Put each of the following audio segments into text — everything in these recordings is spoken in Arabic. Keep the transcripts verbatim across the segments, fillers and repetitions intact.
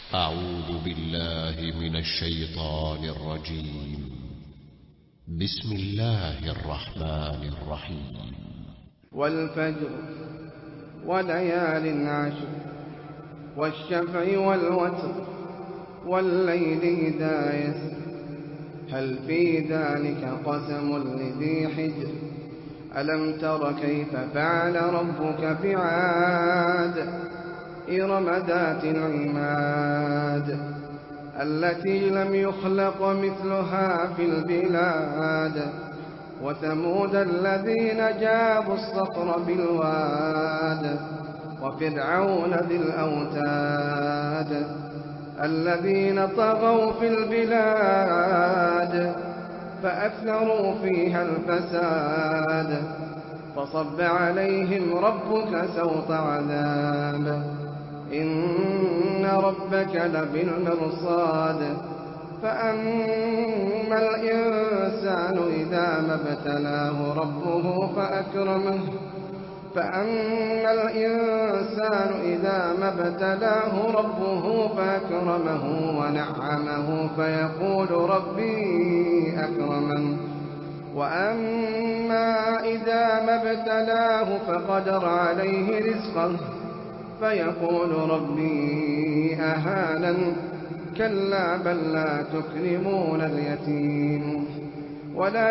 أعوذ بالله من الشيطان الرجيم. بسم الله الرحمن الرحيم. والفجر وليال عشر والشفع والوتر والليل إذا يسر هل في ذلك قسم لذي حجر ألم تر كيف فعل ربك بعاد إرم ذات العماد التي لم يخلق مثلها في البلاد وثمود الذين جابوا الصخر بالواد وفرعون ذي الأوتاد الذين طغوا في البلاد فأكثروا فيها الفساد فصب عليهم ربك سوط عذاب إن ربك لبالمرصاد فأما الإنسان إذا ما ابتلاه ربه فأكرمه فأما الإنسان إذا ما ابتلاه ربه فأكرمه ونعمه فيقول ربي أكرمن وأما إذا ما ابتلاه فقدر عليه رزقه فيقول ربي أهانن كلا بل لا تكرمون اليتيم ولا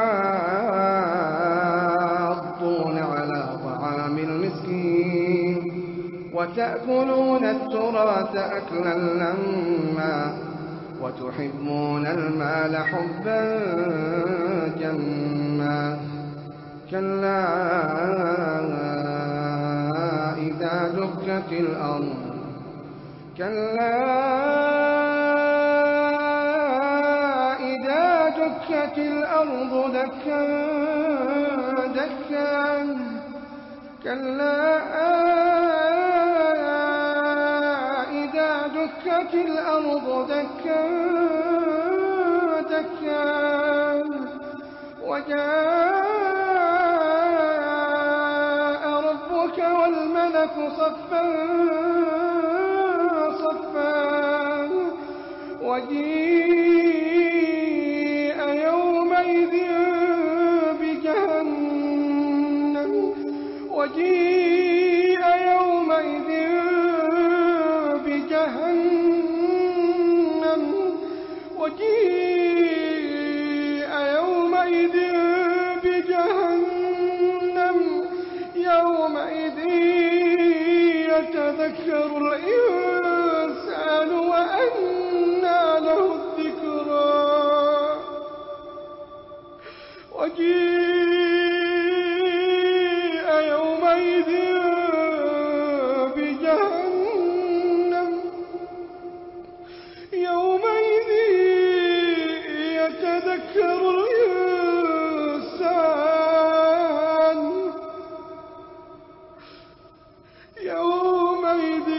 تحاضون على طعام المسكين وتأكلون التراث أكلا لما وتحبون المال حبا جما كلا إذا دكت الأرض كلا إذا دكت الأرض دكا دكا كلا إذا دكت الأرض دكا دكا وجاء ربك والملك صفا صفا وجيء يومئذ بجهنم وجيء يومئذ بجهنم وجيء يومئذ بجهنم يومئذ يتذكر الإنسان وأنى له الذكرى وجيء يومئذ بجهنم يومئذ يتذكر الإنسان يومئذ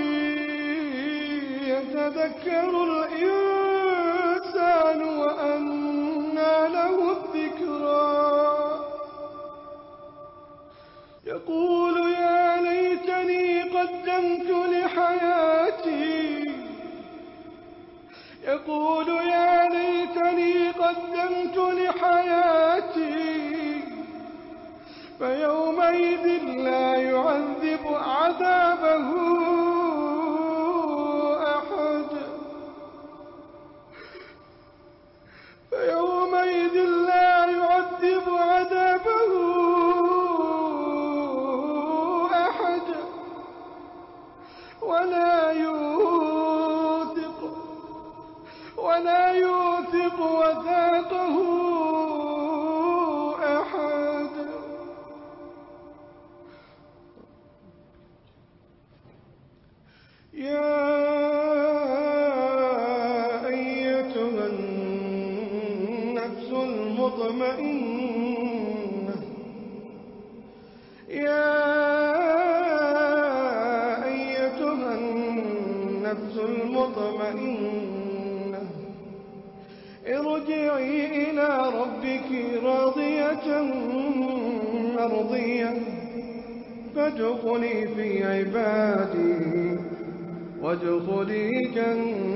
يتذكر الإنسان وأنى له الذكرى يقول يا ليتني قدمت لحياتي يقول يا ليتني قدمت لحياتي فيومئذ لا يعذب عذابه أحد فيومئذ لا يعذب عذابه أحد ولا يوثق ولا يوثق وثاقه أحد يا أيتها النفس المطمئنة يا أيتها النفس المطمئنة ارجعي إلى ربك راضية مرضية فادخلي في عبادي وادخلي جنتي